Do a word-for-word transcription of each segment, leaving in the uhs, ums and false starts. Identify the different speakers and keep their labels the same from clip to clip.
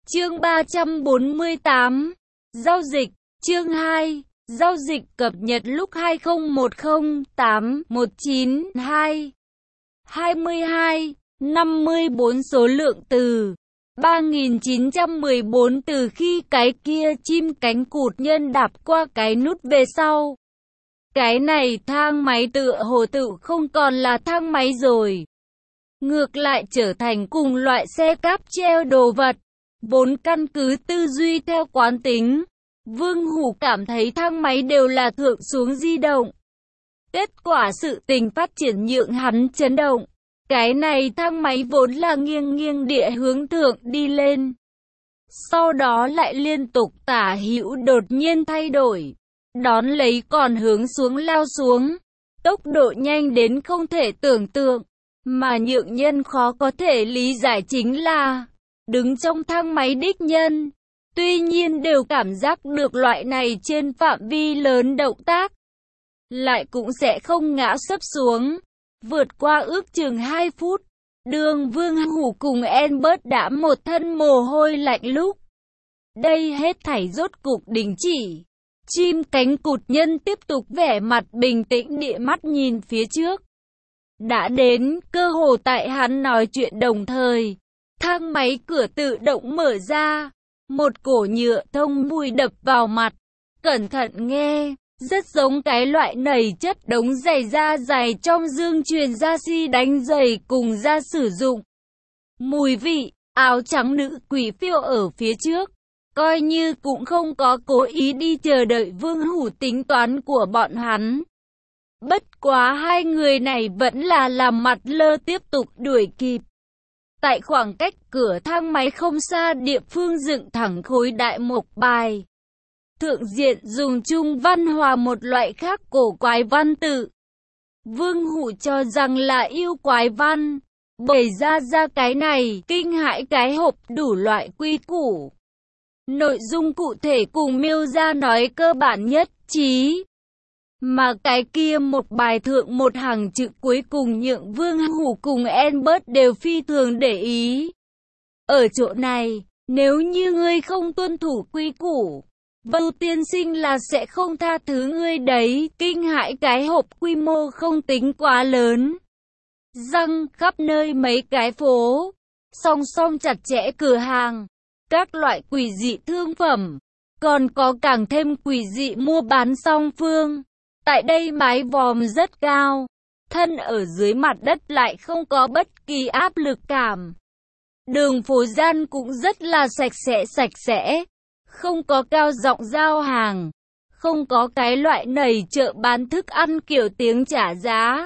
Speaker 1: Chương ba trăm bốn mươi tám. Giao dịch. Chương hai. Giao dịch cập nhật lúc hai không một không tám một chín hai hai mươi hai năm mươi bốn số lượng từ ba nghìn chín trăm mười bốn từ khi cái kia chim cánh cụt nhân đạp qua cái nút về sau. Cái này thang máy tựa hồ tự không còn là thang máy rồi. Ngược lại trở thành cùng loại xe cáp treo đồ vật. Vốn căn cứ tư duy theo quán tính, Vương Hủ cảm thấy thang máy đều là thượng xuống di động. Kết quả sự tình phát triển nhượng hắn chấn động. Cái này thang máy vốn là nghiêng nghiêng địa hướng thượng đi lên. Sau đó lại liên tục tả hữu đột nhiên thay đổi. Đón lấy còn hướng xuống lao xuống. Tốc độ nhanh đến không thể tưởng tượng. Mà nhượng nhân khó có thể lý giải chính là đứng trong thang máy đích nhân, tuy nhiên đều cảm giác được loại này trên phạm vi lớn động tác, lại cũng sẽ không ngã sấp xuống. Vượt qua ước chừng hai phút, Đường Vương Hủ cùng Albert đã một thân mồ hôi lạnh lúc. Đây hết thảy rốt cục đình chỉ. Chim cánh cụt nhân tiếp tục vẻ mặt bình tĩnh địa mắt nhìn phía trước. Đã đến, cơ hồ tại hắn nói chuyện đồng thời. Thang máy cửa tự động mở ra, một cổ nhựa thông mùi đập vào mặt. Cẩn thận nghe, rất giống cái loại nảy chất đống giày da dày trong dương truyền ra si đánh giày cùng da sử dụng. Mùi vị, áo trắng nữ quỷ phiêu ở phía trước, coi như cũng không có cố ý đi chờ đợi Vương Hủ tính toán của bọn hắn. Bất quá hai người này vẫn là làm mặt lơ tiếp tục đuổi kịp. Tại khoảng cách cửa thang máy không xa địa phương dựng thẳng khối đại mộc bài. Thượng diện dùng trung văn hòa một loại khác cổ quái văn tự. Vương Hủ cho rằng là yêu quái văn. Bởi ra ra cái này, kinh hãi cái hộp đủ loại quy củ. Nội dung cụ thể cùng miêu ra nói cơ bản nhất trí. Mà cái kia một bài thượng một hàng chữ cuối cùng nhượng Vương Hủ cùng Albert đều phi thường để ý. Ở chỗ này, nếu như ngươi không tuân thủ quy củ, Vưu tiên sinh là sẽ không tha thứ ngươi đấy. Kinh hãi cái hộp quy mô không tính quá lớn. Răng khắp nơi mấy cái phố, song song chặt chẽ cửa hàng, các loại quỷ dị thương phẩm, còn có càng thêm quỷ dị mua bán song phương. Tại đây mái vòm rất cao, thân ở dưới mặt đất lại không có bất kỳ áp lực cảm. Đường phố gian cũng rất là sạch sẽ sạch sẽ, không có cao giọng giao hàng, không có cái loại nầy chợ bán thức ăn kiểu tiếng trả giá.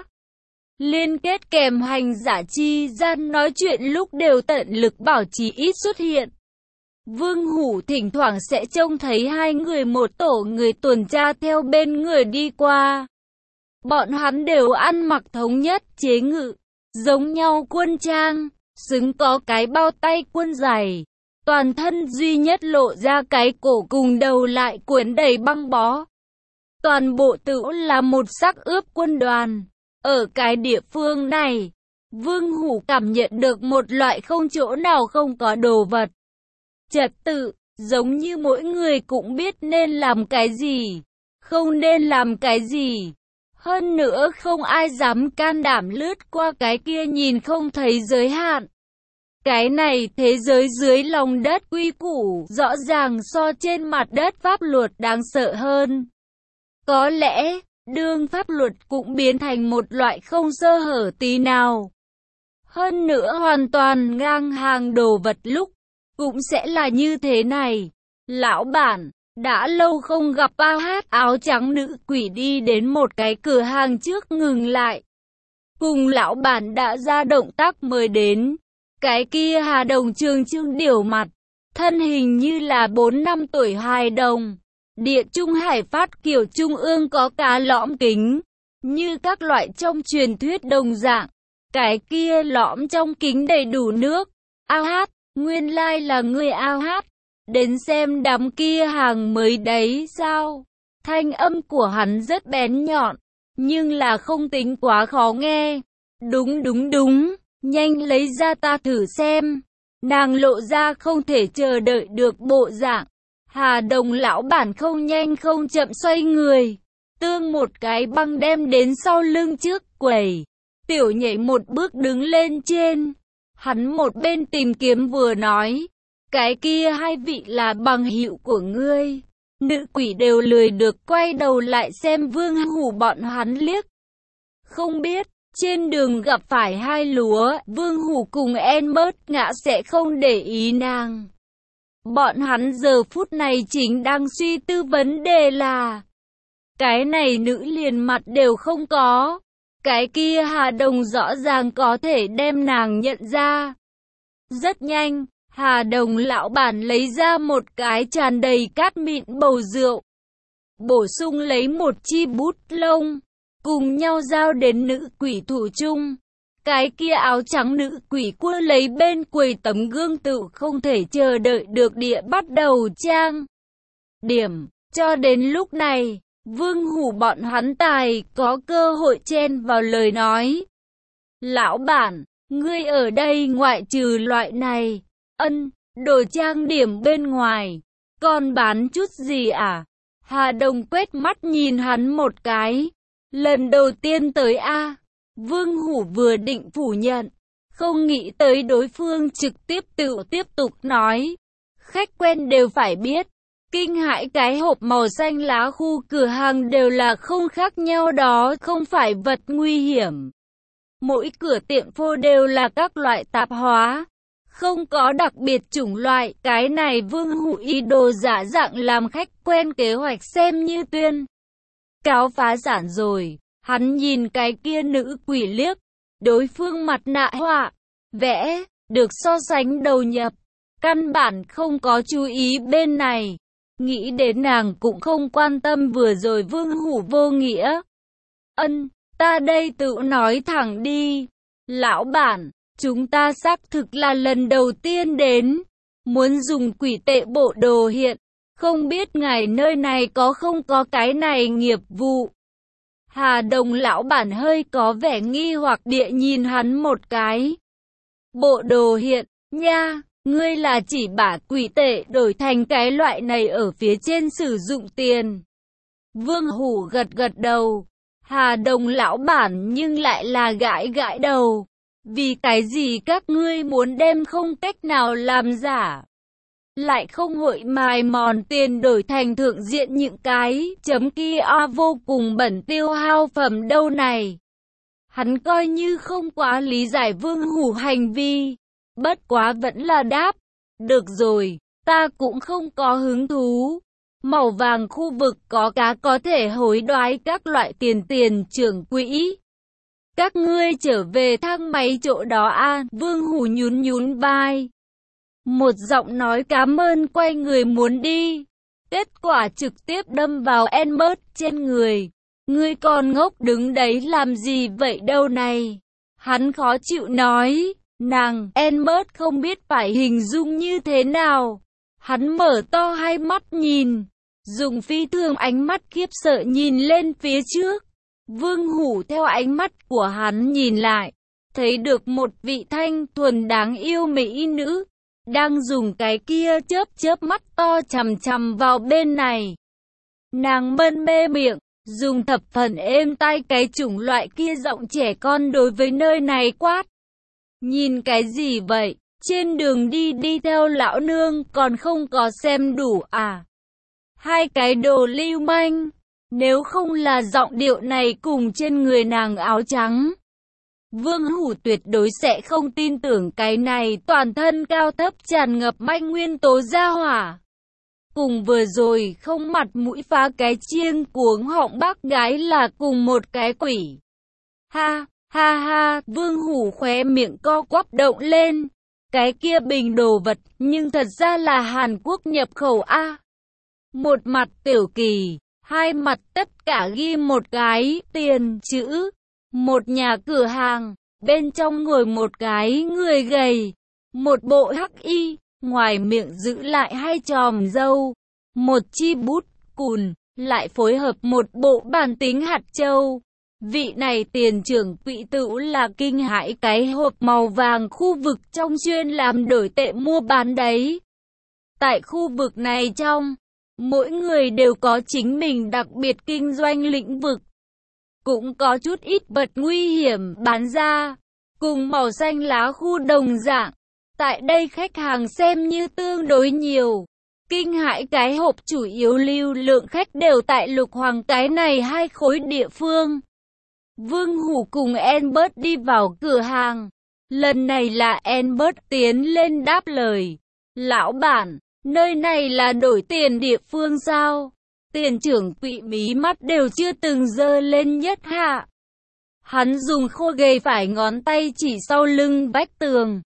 Speaker 1: Liên kết kèm hành giả chi gian nói chuyện lúc đều tận lực bảo trì ít xuất hiện. Vương Hủ thỉnh thoảng sẽ trông thấy hai người một tổ người tuần tra theo bên người đi qua. Bọn hắn đều ăn mặc thống nhất chế ngự, giống nhau quân trang, xứng có cái bao tay quân dày. Toàn thân duy nhất lộ ra cái cổ cùng đầu lại cuốn đầy băng bó. Toàn bộ tự là một sắc ướp quân đoàn. Ở cái địa phương này, Vương Hủ cảm nhận được một loại không chỗ nào không có đồ vật. Trật tự, giống như mỗi người cũng biết nên làm cái gì, không nên làm cái gì. Hơn nữa không ai dám can đảm lướt qua cái kia nhìn không thấy giới hạn. Cái này thế giới dưới lòng đất quy củ rõ ràng so trên mặt đất pháp luật đáng sợ hơn. Có lẽ, đương pháp luật cũng biến thành một loại không sơ hở tí nào. Hơn nữa hoàn toàn ngang hàng đồ vật lúc cũng sẽ là như thế này. Lão bản, đã lâu không gặp A Hát áo trắng nữ quỷ đi đến một cái cửa hàng trước ngừng lại. Cùng lão bản đã ra động tác mời đến. Cái kia Hà Đồng Trường Trương điểu mặt, thân hình như là bốn năm tuổi hài đồng. Địa Trung Hải phát kiểu trung ương có cá lõm kính, như các loại trong truyền thuyết đồng dạng. Cái kia lõm trong kính đầy đủ nước. A Hát, nguyên lai là người A Hát, đến xem đám kia hàng mới đấy sao? Thanh âm của hắn rất bén nhọn, nhưng là không tính quá khó nghe. Đúng đúng đúng, nhanh lấy ra ta thử xem. Nàng lộ ra không thể chờ đợi được bộ dạng. Hà Đồng lão bản không nhanh không chậm xoay người, tương một cái băng đem đến sau lưng trước quầy. Tiểu Nhảy một bước đứng lên trên. Hắn một bên tìm kiếm vừa nói, cái kia hai vị là bằng hữu của ngươi. Nữ quỷ đều lười được quay đầu lại xem Vương Hủ bọn hắn liếc. Không biết, trên đường gặp phải hai lúa, Vương Hủ cùng Enbert ngã sẽ không để ý nàng. Bọn hắn giờ phút này chính đang suy tư vấn đề là, cái này nữ liền mặt đều không có. Cái kia Hà Đồng rõ ràng có thể đem nàng nhận ra. Rất nhanh, Hà Đồng lão bản lấy ra một cái tràn đầy cát mịn bầu rượu. Bổ sung lấy một chi bút lông, cùng nhau giao đến nữ quỷ thủ chung. Cái kia áo trắng nữ quỷ cua lấy bên quầy tấm gương tự không thể chờ đợi được địa bắt đầu trang điểm. Cho đến lúc này, Vương Hủ bọn hắn tài có cơ hội chen vào lời nói. Lão bản, ngươi ở đây ngoại trừ loại này, ân, đồ trang điểm bên ngoài, còn bán chút gì à? Hà Đồng quét mắt nhìn hắn một cái. Lần đầu tiên tới a. Vương Hủ vừa định phủ nhận, không nghĩ tới đối phương trực tiếp tự tiếp tục nói. Khách quen đều phải biết, kinh hãi cái hộp màu xanh lá khu cửa hàng đều là không khác nhau đó, không phải vật nguy hiểm. Mỗi cửa tiệm phô đều là các loại tạp hóa, không có đặc biệt chủng loại. Cái này Vương Hủ ý đồ giả dạng làm khách quen kế hoạch xem như tuyên cáo phá sản rồi. Hắn nhìn cái kia nữ quỷ liếc, đối phương mặt nạ họa, vẽ, được so sánh đầu nhập, căn bản không có chú ý bên này. Nghĩ đến nàng cũng không quan tâm vừa rồi Vương Hủ vô nghĩa. Ân, ta đây tự nói thẳng đi. Lão bản, chúng ta xác thực là lần đầu tiên đến, muốn dùng quỷ tệ bộ đồ hiện, không biết ngài nơi này có không có cái này nghiệp vụ. Hà Đồng lão bản hơi có vẻ nghi hoặc địa nhìn hắn một cái. Bộ đồ hiện, nha, ngươi là chỉ bả quỷ tệ đổi thành cái loại này ở phía trên sử dụng tiền. Vương Hủ gật gật đầu. Hà Đồng lão bản nhưng lại là gãi gãi đầu. Vì cái gì các ngươi muốn đem không cách nào làm giả, lại không hội mài mòn tiền đổi thành thượng diện những cái chấm kia vô cùng bẩn tiêu hao phẩm đâu này. Hắn coi như không quá lý giải Vương Hủ hành vi, bất quá vẫn là đáp. Được rồi, ta cũng không có hứng thú. Màu vàng khu vực có cá có thể hối đoái các loại tiền tiền trưởng quỹ. Các ngươi trở về thang máy chỗ đó a. Vương Hủ nhún nhún vai. Một giọng nói cảm ơn quay người muốn đi. Kết quả trực tiếp đâm vào Enbert trên người. Ngươi còn ngốc đứng đấy làm gì vậy đâu này? Hắn khó chịu nói. Nàng, Enbert không biết phải hình dung như thế nào. Hắn mở to hai mắt nhìn, dùng phi thường ánh mắt khiếp sợ nhìn lên phía trước. Vương Hủ theo ánh mắt của hắn nhìn lại, thấy được một vị thanh thuần đáng yêu mỹ nữ, đang dùng cái kia chớp chớp mắt to chằm chằm vào bên này. Nàng mân mê miệng, dùng thập phần êm tai cái chủng loại kia giọng trẻ con đối với nơi này quát. Nhìn cái gì vậy? Trên đường đi đi theo lão nương còn không có xem đủ à? Hai cái đồ lưu manh. Nếu không là giọng điệu này cùng trên người nàng áo trắng, Vương Hủ tuyệt đối sẽ không tin tưởng cái này toàn thân cao thấp tràn ngập manh nguyên tố gia hỏa. Cùng vừa rồi không mặt mũi phá cái chiêng cuống họng bác gái là cùng một cái quỷ. Ha, ha ha, Vương Hủ khóe miệng co quắp động lên. Cái kia bình đồ vật nhưng thật ra là Hàn Quốc nhập khẩu a. Một mặt tiểu kỳ, hai mặt tất cả ghi một cái tiền chữ. Một nhà cửa hàng, bên trong ngồi một cái người gầy, một bộ hắc y, ngoài miệng giữ lại hai chòm râu, một chi bút cùn, lại phối hợp một bộ bàn tính hạt châu. Vị này tiền trưởng quỹ tựu là Kinh Hải cái hộp màu vàng khu vực trong chuyên làm đổi tệ mua bán đấy. Tại khu vực này trong, mỗi người đều có chính mình đặc biệt kinh doanh lĩnh vực. Cũng có chút ít vật nguy hiểm bán ra, cùng màu xanh lá khu đồng dạng. Tại đây khách hàng xem như tương đối nhiều. Kinh Hải cái hộp chủ yếu lưu lượng khách đều tại Lục Hoàng cái này hai khối địa phương. Vương Hủ cùng Albert đi vào cửa hàng. Lần này là Albert tiến lên đáp lời. Lão bản, nơi này là đổi tiền địa phương sao? Tiền trưởng quỹ mí mắt đều chưa từng dơ lên nhất hạ. Hắn dùng khô gầy phải ngón tay chỉ sau lưng vách tường.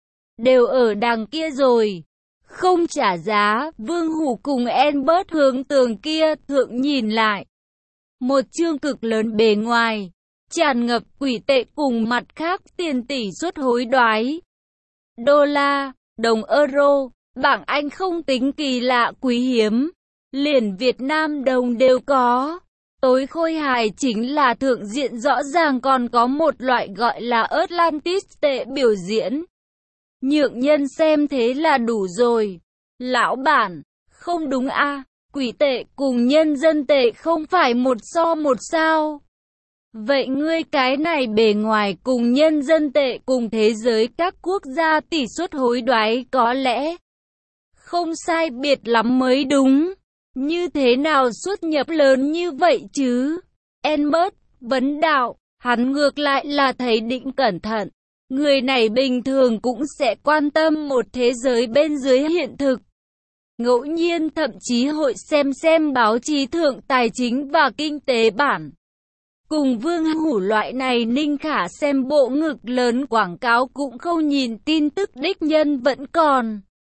Speaker 1: Đều ở đằng kia rồi. Không trả giá, Vương Hủ cùng Albert hướng tường kia thượng nhìn lại. Một chương cực lớn bề ngoài, tràn ngập quỷ tệ cùng mặt khác tiền tỷ suất hối đoái. Đô la, đồng euro, bảng Anh không tính kỳ lạ quý hiếm. Liền Việt Nam đồng đều có. Tối khôi hài chính là thượng diện rõ ràng còn có một loại gọi là Atlantis tệ biểu diễn. Nhượng nhân xem thế là đủ rồi. Lão bản, không đúng a, à, quỷ tệ cùng nhân dân tệ không phải một so một sao? Vậy ngươi cái này bề ngoài cùng nhân dân tệ cùng thế giới các quốc gia tỷ suất hối đoái có lẽ không sai biệt lắm mới đúng. Như thế nào xuất nhập lớn như vậy chứ? Albert vấn đạo, hắn ngược lại là thấy định cẩn thận. Người này bình thường cũng sẽ quan tâm một thế giới bên dưới hiện thực. Ngẫu nhiên thậm chí hội xem xem báo chí thượng tài chính và kinh tế bản. Cùng Vương Hủ loại này ninh khả xem bộ ngực lớn quảng cáo cũng không nhìn tin tức đích nhân vẫn còn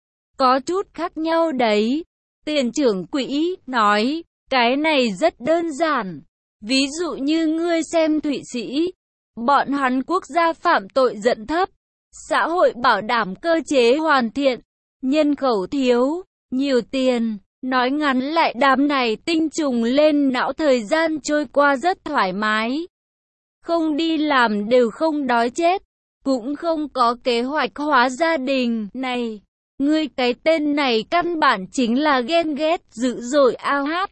Speaker 1: có chút khác nhau đấy. Tiền trưởng quỹ nói, cái này rất đơn giản. Ví dụ như ngươi xem Thụy Sĩ, bọn hắn quốc gia phạm tội dẫn thấp, xã hội bảo đảm cơ chế hoàn thiện, nhân khẩu thiếu, nhiều tiền. Nói ngắn lại đám này tinh trùng lên não thời gian trôi qua rất thoải mái. Không đi làm đều không đói chết, cũng không có kế hoạch hóa gia đình. Này, ngươi cái tên này căn bản chính là ghen ghét dữ dội ao hát.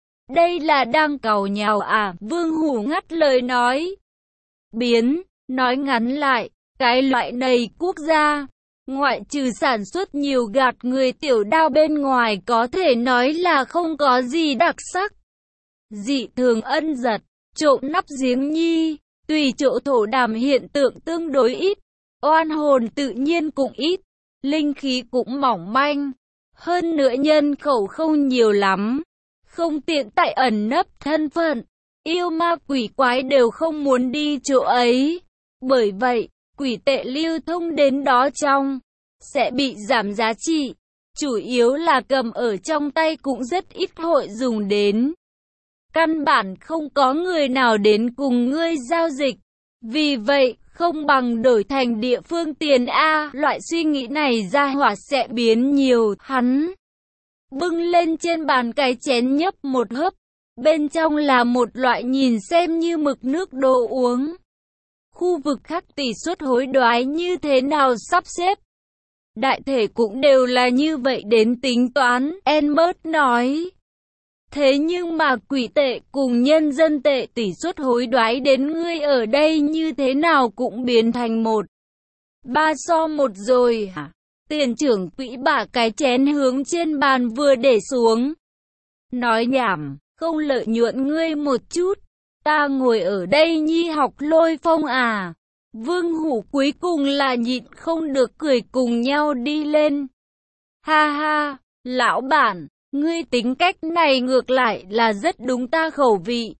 Speaker 1: Đây là đang càu nhàu à? Vương Hủ ngắt lời nói. Biến, nói ngắn lại, cái loại này quốc gia, ngoại trừ sản xuất nhiều gạt người tiểu đao bên ngoài có thể nói là không có gì đặc sắc. Dị thường ân giật, trộm nắp giếng nhi, tùy chỗ thổ đàm hiện tượng tương đối ít, oan hồn tự nhiên cũng ít, linh khí cũng mỏng manh, hơn nữa nhân khẩu không nhiều lắm, không tiện tại ẩn nấp thân phận, yêu ma quỷ quái đều không muốn đi chỗ ấy. Bởi vậy, quỷ tệ lưu thông đến đó trong sẽ bị giảm giá trị, chủ yếu là cầm ở trong tay cũng rất ít hội dùng đến. Căn bản không có người nào đến cùng ngươi giao dịch, vì vậy không bằng đổi thành địa phương tiền A. Loại suy nghĩ này ra hỏa sẽ biến nhiều. Hắn bưng lên trên bàn cái chén nhấp một hớp, bên trong là một loại nhìn xem như mực nước đồ uống. Khu vực khác tỷ suất hối đoái như thế nào sắp xếp? Đại thể cũng đều là như vậy đến tính toán, Albert nói. Thế nhưng mà quỷ tệ cùng nhân dân tệ tỷ suất hối đoái đến ngươi ở đây như thế nào cũng biến thành một ba so một rồi hả? Tiền trưởng quỹ bả cái chén hướng trên bàn vừa để xuống. Nói nhảm, không lợi nhuận ngươi một chút. Ta ngồi ở đây nhi học lôi phong à? Vương Hủ cuối cùng là nhịn không được cười cùng nhau đi lên. Ha ha, lão bản, ngươi tính cách này ngược lại là rất đúng ta khẩu vị.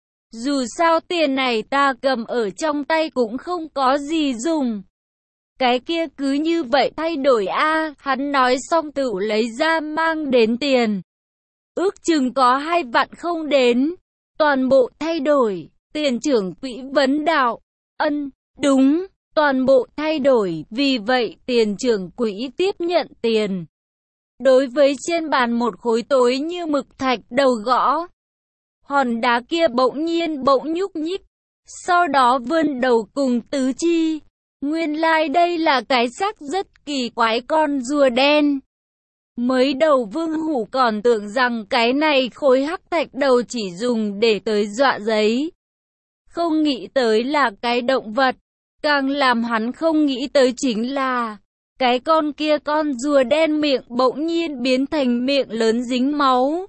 Speaker 1: Dù sao tiền này ta cầm ở trong tay cũng không có gì dùng. Cái kia cứ như vậy thay đổi a. Hắn nói xong tự lấy ra mang đến tiền. Ước chừng có hai vạn không đến. Toàn bộ thay đổi. Tiền trưởng quỹ vấn đạo. Ân, đúng, toàn bộ thay đổi. Vì vậy tiền trưởng quỹ tiếp nhận tiền. Đối với trên bàn một khối tối như mực thạch đầu gõ. Hòn đá kia bỗng nhiên bỗng nhúc nhích. sau đó vươn đầu cùng tứ chi. Nguyên lai like đây là cái xác rất kỳ quái con rùa đen. Mới đầu Vương Hủ còn tưởng rằng cái này khối hắc thạch đầu chỉ dùng để tới dọa giấy. Không nghĩ tới là cái động vật. Càng làm hắn không nghĩ tới chính là cái con kia con rùa đen miệng bỗng nhiên biến thành miệng lớn dính máu.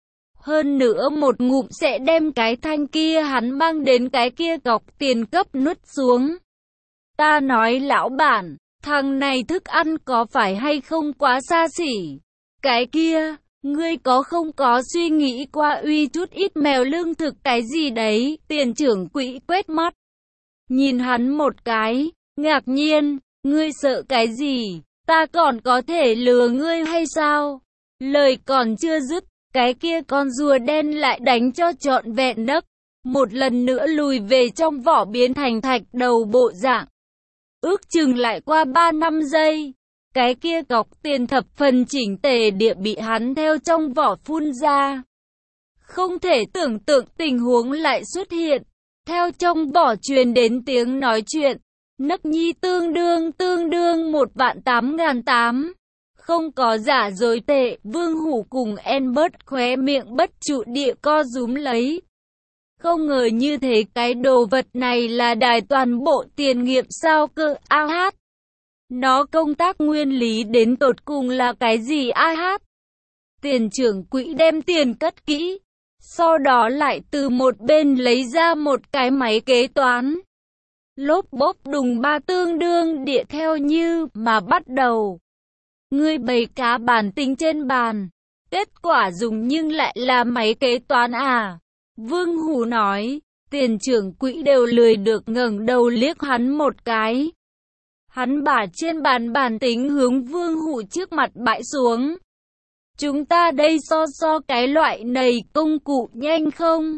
Speaker 1: Hơn nữa một ngụm sẽ đem cái thanh kia hắn mang đến cái kia cọc tiền cấp nuốt xuống. Ta nói lão bản, thằng này thức ăn có phải hay không quá xa xỉ? Cái kia, ngươi có không có suy nghĩ qua uy chút ít mèo lương thực cái gì đấy? Tiền trưởng quỹ quét mắt. Nhìn hắn một cái, ngạc nhiên, ngươi sợ cái gì? Ta còn có thể lừa ngươi hay sao? Lời còn chưa dứt, cái kia con rùa đen lại đánh cho trọn vẹn nấc. Một lần nữa lùi về trong vỏ biến thành thạch đầu bộ dạng. Ước chừng lại qua ba năm giây. Cái kia cọc tiền thập phần chỉnh tề địa bị hắn theo trong vỏ phun ra. Không thể tưởng tượng tình huống lại xuất hiện. Theo trong vỏ truyền đến tiếng nói chuyện. Nấc nhi tương đương tương đương một vạn tám ngàn tám. Không có giả dối tệ. Vương Hủ cùng Albert khóe miệng bất trụ địa co rúm lấy. Không ngờ như thế cái đồ vật này là đài toàn bộ tiền nghiệp sao cơ a hát. Nó công tác nguyên lý đến tột cùng là cái gì a hát? Tiền trưởng quỹ đem tiền cất kỹ. Sau đó lại từ một bên lấy ra một cái máy kế toán. Lốp bốp đùng ba tương đương địa theo như mà bắt đầu. Ngươi bày cá bản tính trên bàn. Kết quả dùng nhưng lại là máy kế toán à? Vương Hủ nói. Tiền trưởng quỹ đều lười được ngẩng đầu liếc hắn một cái. Hắn bả trên bàn bản tính hướng Vương Hủ trước mặt bãi xuống. Chúng ta đây so so cái loại này công cụ nhanh không?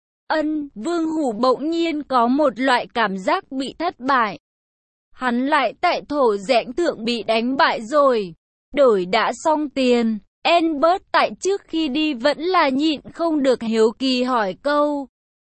Speaker 1: Ân, Vương Hủ bỗng nhiên có một loại cảm giác bị thất bại. Hắn lại tại thổ rẽnh thượng bị đánh bại rồi. Đổi đã xong tiền. Albert tại trước khi đi vẫn là nhịn không được hiếu kỳ hỏi câu.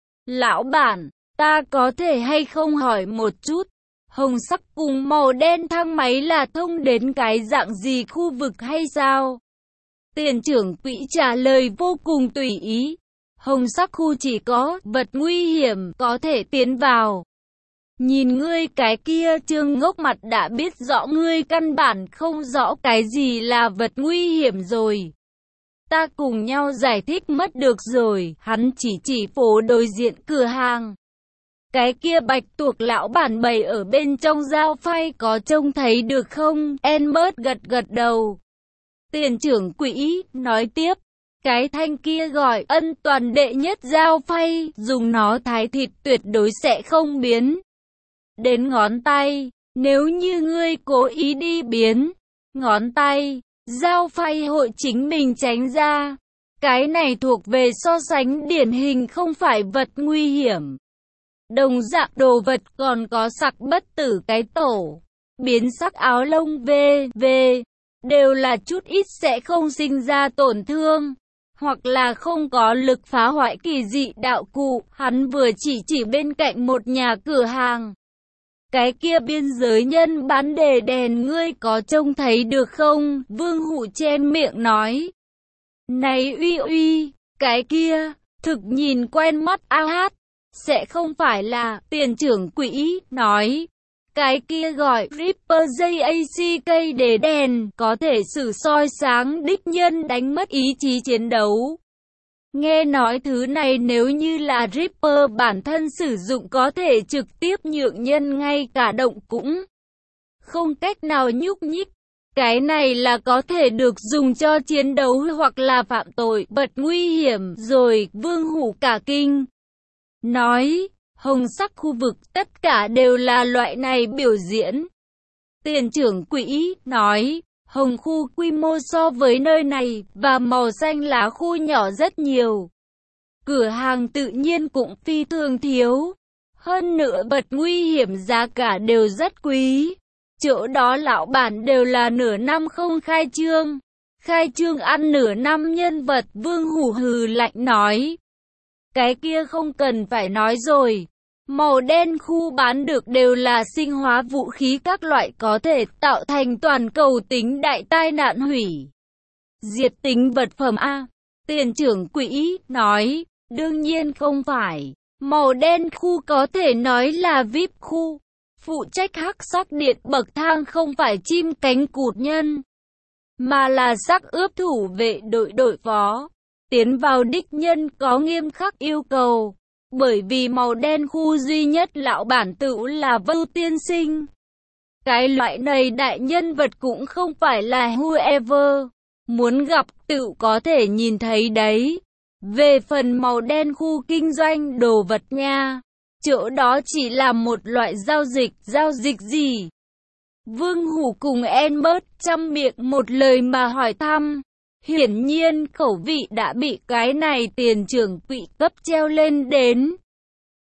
Speaker 1: Lão bản, ta có thể hay không hỏi một chút? Hồng sắc cùng màu đen thang máy là thông đến cái dạng gì khu vực hay sao? Tiền trưởng quỹ trả lời vô cùng tùy ý. Hồng sắc khu chỉ có vật nguy hiểm có thể tiến vào. Nhìn ngươi cái kia Trương ngốc mặt đã biết rõ ngươi căn bản không rõ cái gì là vật nguy hiểm rồi. Ta cùng nhau giải thích mất được rồi. Hắn chỉ chỉ phố đối diện cửa hàng. Cái kia bạch tuộc lão bản bày ở bên trong dao phay có trông thấy được không? Albert gật gật đầu. Tiền trưởng quỹ nói tiếp. Cái thanh kia gọi ân toàn đệ nhất dao phay. Dùng nó thái thịt tuyệt đối sẽ không biến đến ngón tay. Nếu như ngươi cố ý đi biến ngón tay, dao phay hội chính mình tránh ra. Cái này thuộc về so sánh điển hình không phải vật nguy hiểm. Đồng dạng đồ vật còn có sặc bất tử cái tổ, biến sắc áo lông vê vê, đều là chút ít sẽ không sinh ra tổn thương, hoặc là không có lực phá hoại kỳ dị đạo cụ. Hắn vừa chỉ chỉ bên cạnh một nhà cửa hàng. Cái kia biên giới nhân bán đề đèn ngươi có trông thấy được không? Vương Hủ chen miệng nói. Này uy uy, cái kia, thực nhìn quen mắt a hát. Sẽ không phải là, tiền trưởng quỹ, nói. Cái kia gọi Ripper jack để đèn, có thể sử soi sáng đích nhân đánh mất ý chí chiến đấu. Nghe nói thứ này nếu như là Ripper bản thân sử dụng có thể trực tiếp nhượng nhân ngay cả động cũng không cách nào nhúc nhích. Cái này là có thể được dùng cho chiến đấu hoặc là phạm tội, vật nguy hiểm rồi. Vương Hủ cả kinh. Nói, hồng sắc khu vực tất cả đều là loại này biểu diễn. Tiền trưởng quỹ nói, hồng khu quy mô so với nơi này và màu xanh lá khu nhỏ rất nhiều. Cửa hàng tự nhiên cũng phi thường thiếu. Hơn nữa vật nguy hiểm giá cả đều rất quý. Chỗ đó lão bản đều là nửa năm không khai trương. Khai trương ăn nửa năm nhân vật. Vương Hủ hừ lạnh nói. Cái kia không cần phải nói rồi. Màu đen khu bán được đều là sinh hóa vũ khí các loại có thể tạo thành toàn cầu tính đại tai nạn hủy diệt tính vật phẩm A. Tiền trưởng quỹ nói, đương nhiên không phải. Màu đen khu có thể nói là vi ai pi khu. Phụ trách hắc sắc điện bậc thang không phải chim cánh cụt nhân, mà là sắc ướp thủ vệ đội đội phó. Tiến vào đích nhân có nghiêm khắc yêu cầu. Bởi vì màu đen khu duy nhất lão bản tự là Vưu tiên sinh. Cái loại này đại nhân vật cũng không phải là whoever muốn gặp tự có thể nhìn thấy đấy. Về phần màu đen khu kinh doanh đồ vật nha, chỗ đó chỉ là một loại giao dịch. Giao dịch gì? Vương Hủ cùng Albert chăm miệng một lời mà hỏi thăm. Hiển nhiên khẩu vị đã bị cái này tiền trưởng quỹ cấp treo lên đến.